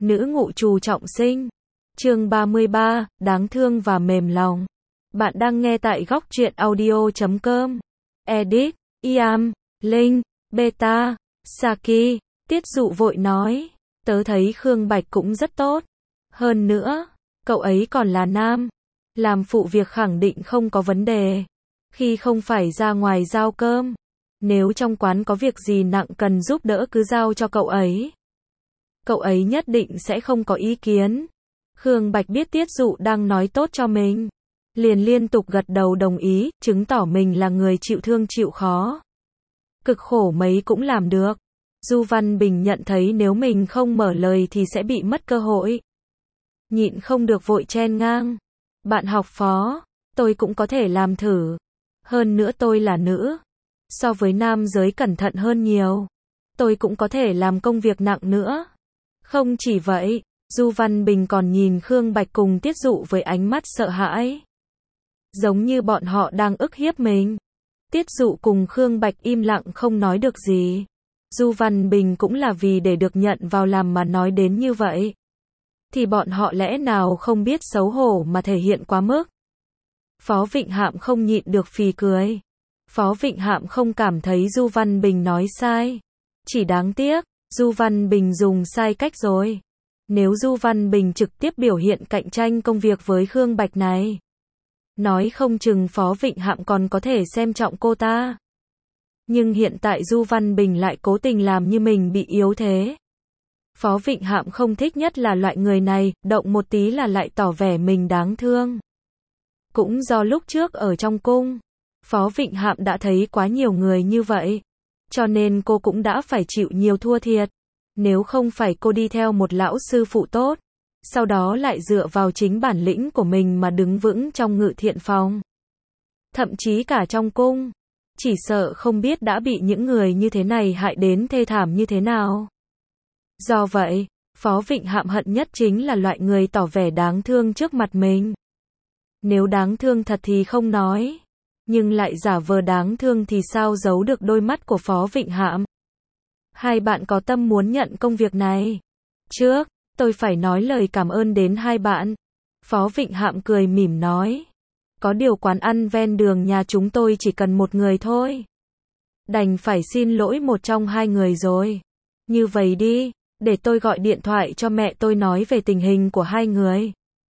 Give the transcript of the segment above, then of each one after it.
Nữ ngụ trù trọng sinh. Chương 33, đáng thương và mềm lòng. Bạn đang nghe tại góc truyện audio.com. Edit, Iam, Linh, Beta, Saki. Tiết Dụ vội nói, tớ thấy Khương Bạch cũng rất tốt. Hơn nữa, cậu ấy còn là nam. Làm phụ việc khẳng định không có vấn đề. Khi không phải ra ngoài giao cơm. Nếu trong quán có việc gì nặng cần giúp đỡ cứ giao cho cậu ấy. Cậu ấy nhất định sẽ không có ý kiến. Khương Bạch biết Tiết Dụ đang nói tốt cho mình. Liền liên tục gật đầu đồng ý, chứng tỏ mình là người chịu thương chịu khó. Cực khổ mấy cũng làm được. Du Văn Bình nhận thấy nếu mình không mở lời thì sẽ bị mất cơ hội. Nhịn không được vội chen ngang. Bạn học Phó, tôi cũng có thể làm thử. Hơn nữa tôi là nữ. So với nam giới cẩn thận hơn nhiều. Tôi cũng có thể làm công việc nặng nữa. Không chỉ vậy, Du Văn Bình còn nhìn Khương Bạch cùng Tiết Dụ với ánh mắt sợ hãi. Giống như bọn họ đang ức hiếp mình. Tiết Dụ cùng Khương Bạch im lặng không nói được gì. Du Văn Bình cũng là vì để được nhận vào làm mà nói đến như vậy. Thì bọn họ lẽ nào không biết xấu hổ mà thể hiện quá mức. Phó Vịnh Hạm không nhịn được phì cười. Phó Vịnh Hạm không cảm thấy Du Văn Bình nói sai. Chỉ đáng tiếc, Du Văn Bình dùng sai cách rồi. Nếu Du Văn Bình trực tiếp biểu hiện cạnh tranh công việc với Khương Bạch này. Nói không chừng Phó Vịnh Hạm còn có thể xem trọng cô ta. Nhưng hiện tại Du Văn Bình lại cố tình làm như mình bị yếu thế. Phó Vịnh Hạm không thích nhất là loại người này, động một tí là lại tỏ vẻ mình đáng thương. Cũng do lúc trước ở trong cung, Phó Vịnh Hạm đã thấy quá nhiều người như vậy. Cho nên cô cũng đã phải chịu nhiều thua thiệt. Nếu không phải cô đi theo một lão sư phụ tốt, sau đó lại dựa vào chính bản lĩnh của mình mà đứng vững trong Ngự Thiện Phòng. Thậm chí cả trong cung, chỉ sợ không biết đã bị những người như thế này hại đến thê thảm như thế nào. Do vậy, Phó Vịnh Hạm hận nhất chính là loại người tỏ vẻ đáng thương trước mặt mình. Nếu đáng thương thật thì không nói, nhưng lại giả vờ đáng thương thì sao giấu được đôi mắt của Phó Vịnh Hạm. Hai bạn có tâm muốn nhận công việc này. Trước, tôi phải nói lời cảm ơn đến hai bạn. Phó Vịnh Hạm cười mỉm nói. Có điều quán ăn ven đường nhà chúng tôi chỉ cần một người thôi. Đành phải xin lỗi một trong hai người rồi. Như vậy đi, để tôi gọi điện thoại cho mẹ tôi nói về tình hình của hai người.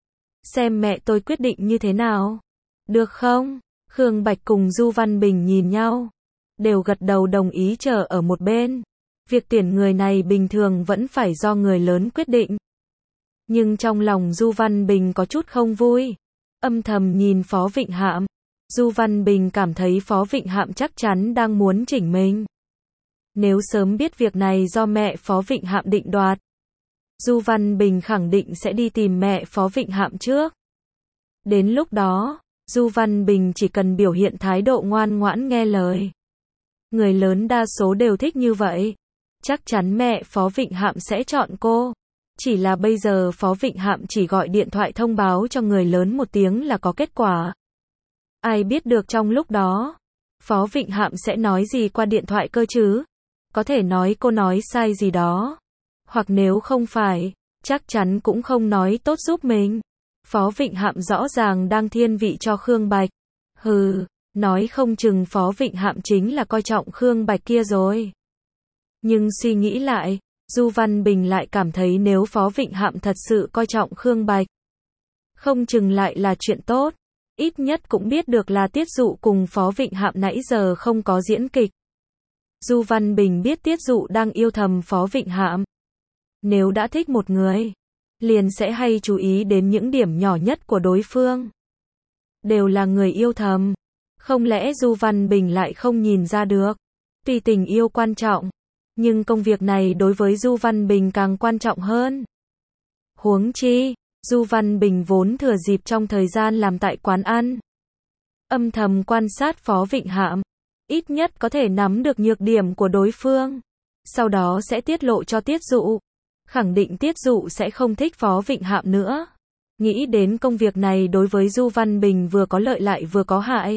Xem mẹ tôi quyết định như thế nào. Được không? Khương Bạch cùng Du Văn Bình nhìn nhau. Đều gật đầu đồng ý chờ ở một bên. Việc tuyển người này bình thường vẫn phải do người lớn quyết định. Nhưng trong lòng Du Văn Bình có chút không vui. Âm thầm nhìn Phó Vịnh Hạm. Du Văn Bình cảm thấy Phó Vịnh Hạm chắc chắn đang muốn chỉnh mình. Nếu sớm biết việc này do mẹ Phó Vịnh Hạm định đoạt, Du Văn Bình khẳng định sẽ đi tìm mẹ Phó Vịnh Hạm trước. Đến lúc đó, Du Văn Bình chỉ cần biểu hiện thái độ ngoan ngoãn nghe lời. Người lớn đa số đều thích như vậy. Chắc chắn mẹ Phó Vịnh Hạm sẽ chọn cô. Chỉ là bây giờ Phó Vịnh Hạm chỉ gọi điện thoại thông báo cho người lớn một tiếng là có kết quả. Ai biết được trong lúc đó, Phó Vịnh Hạm sẽ nói gì qua điện thoại cơ chứ? Có thể nói cô nói sai gì đó. Hoặc nếu không phải, chắc chắn cũng không nói tốt giúp mình. Phó Vịnh Hạm rõ ràng đang thiên vị cho Khương Bạch. Hừ, nói không chừng Phó Vịnh Hạm chính là coi trọng Khương Bạch kia rồi. Nhưng suy nghĩ lại, Du Văn Bình lại cảm thấy nếu Phó Vịnh Hạm thật sự coi trọng Khương Bạch, không chừng lại là chuyện tốt. Ít nhất cũng biết được là Tiết Dụ cùng Phó Vịnh Hạm nãy giờ không có diễn kịch. Du Văn Bình biết Tiết Dụ đang yêu thầm Phó Vịnh Hạm. Nếu đã thích một người, liền sẽ hay chú ý đến những điểm nhỏ nhất của đối phương. Đều là người yêu thầm. Không lẽ Du Văn Bình lại không nhìn ra được? Tuy tình yêu quan trọng, nhưng công việc này đối với Du Văn Bình càng quan trọng hơn. Huống chi, Du Văn Bình vốn thừa dịp trong thời gian làm tại quán ăn, âm thầm quan sát Phó Vịnh Hạm. Ít nhất có thể nắm được nhược điểm của đối phương. Sau đó sẽ tiết lộ cho Tiết Dụ. Khẳng định Tiết Dụ sẽ không thích Phó Vịnh Hạm nữa. Nghĩ đến công việc này đối với Du Văn Bình vừa có lợi lại vừa có hại.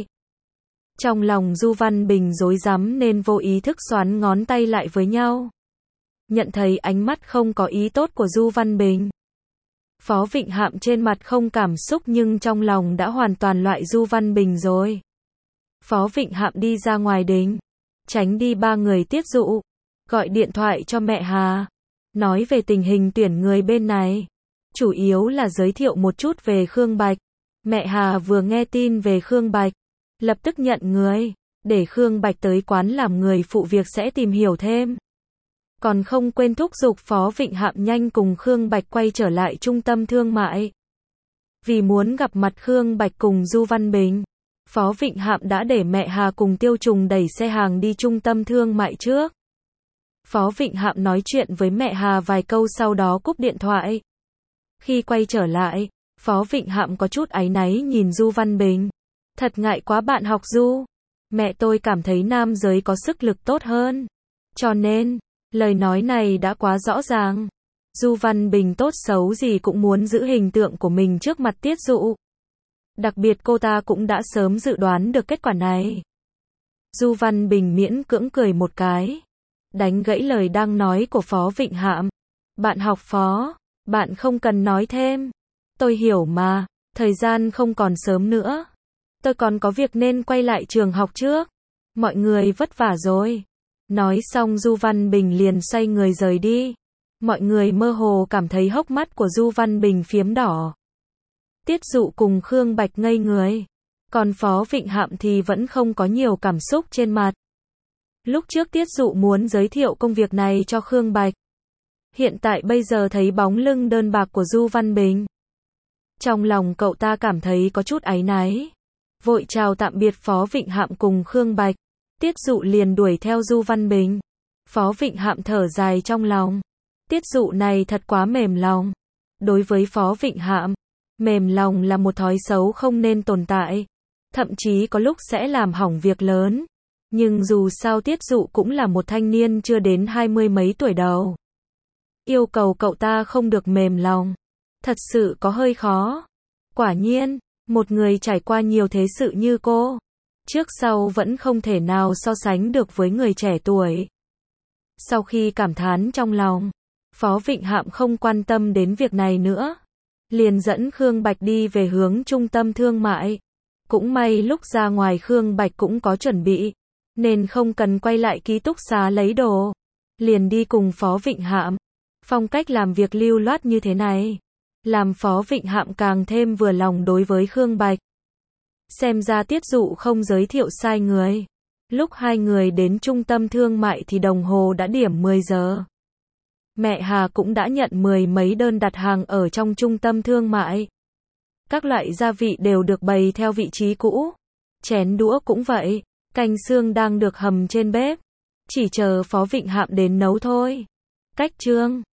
Trong lòng Du Văn Bình rối rắm nên vô ý thức xoắn ngón tay lại với nhau. nhận thấy ánh mắt không có ý tốt của Du Văn Bình. Phó Vịnh Hạm trên mặt không cảm xúc nhưng trong lòng đã hoàn toàn loại Du Văn Bình rồi. Phó Vịnh Hạm đi ra ngoài đình, tránh đi ba người Tiết Dụ, gọi điện thoại cho mẹ Hà, nói về tình hình tuyển người bên này, chủ yếu là giới thiệu một chút về Khương Bạch. Mẹ Hà vừa nghe tin về Khương Bạch, lập tức nhận người, để Khương Bạch tới quán làm người phụ việc sẽ tìm hiểu thêm. Còn không quên thúc giục Phó Vịnh Hạm nhanh cùng Khương Bạch quay trở lại trung tâm thương mại. Vì muốn gặp mặt Khương Bạch cùng Du Văn Bình, Phó Vịnh Hạm đã để mẹ Hà cùng Tiêu Trùng đẩy xe hàng đi trung tâm thương mại trước. Phó Vịnh Hạm nói chuyện với mẹ Hà vài câu sau đó cúp điện thoại. Khi quay trở lại, Phó Vịnh Hạm có chút áy náy nhìn Du Văn Bình. Thật ngại quá bạn học Du. Mẹ tôi cảm thấy nam giới có sức lực tốt hơn. Cho nên, lời nói này đã quá rõ ràng. Du Văn Bình tốt xấu gì cũng muốn giữ hình tượng của mình trước mặt Tiết Dụ. Đặc biệt cô ta cũng đã sớm dự đoán được kết quả này. Du Văn Bình miễn cưỡng cười một cái, đánh gãy lời đang nói của Phó Vịnh Hạm. Bạn học Phó, bạn không cần nói thêm. Tôi hiểu mà, thời gian không còn sớm nữa. Tôi còn có việc nên quay lại trường học trước. Mọi người vất vả rồi. Nói xong Du Văn Bình liền xoay người rời đi. Mọi người mơ hồ cảm thấy hốc mắt của Du Văn Bình phiếm đỏ. Tiết Dụ cùng Khương Bạch ngây người. Còn Phó Vịnh Hạm thì vẫn không có nhiều cảm xúc trên mặt. Lúc trước Tiết Dụ muốn giới thiệu công việc này cho Khương Bạch. Hiện tại bây giờ thấy bóng lưng đơn bạc của Du Văn Bình. Trong lòng cậu ta cảm thấy có chút áy náy. Vội chào tạm biệt Phó Vịnh Hạm cùng Khương Bạch. Tiết Dụ liền đuổi theo Du Văn Bình. Phó Vịnh Hạm thở dài trong lòng. Tiết Dụ này thật quá mềm lòng. Đối với Phó Vịnh Hạm, mềm lòng là một thói xấu không nên tồn tại. Thậm chí có lúc sẽ làm hỏng việc lớn. Nhưng dù sao Tiết Dụ cũng là một thanh niên chưa đến 20 mấy tuổi đầu. Yêu cầu cậu ta không được mềm lòng. Thật sự có hơi khó. Quả nhiên, một người trải qua nhiều thế sự như cô, trước sau vẫn không thể nào so sánh được với người trẻ tuổi. Sau khi cảm thán trong lòng, Phó Vịnh Hạm không quan tâm đến việc này nữa. Liền dẫn Khương Bạch đi về hướng trung tâm thương mại. Cũng may lúc ra ngoài Khương Bạch cũng có chuẩn bị, nên không cần quay lại ký túc xá lấy đồ. Liền đi cùng Phó Vịnh Hạm. Phong cách làm việc lưu loát như thế này, làm Phó Vịnh Hạm càng thêm vừa lòng đối với Khương Bạch. Xem ra Tiết Dụ không giới thiệu sai người. Lúc hai người đến trung tâm thương mại thì đồng hồ đã điểm 10 giờ. Mẹ Hà cũng đã nhận 10 mấy đơn đặt hàng ở trong trung tâm thương mại. Các loại gia vị đều được bày theo vị trí cũ. Chén đũa cũng vậy. Canh xương đang được hầm trên bếp. Chỉ chờ Phó Vịnh Hạm đến nấu thôi. Cách chương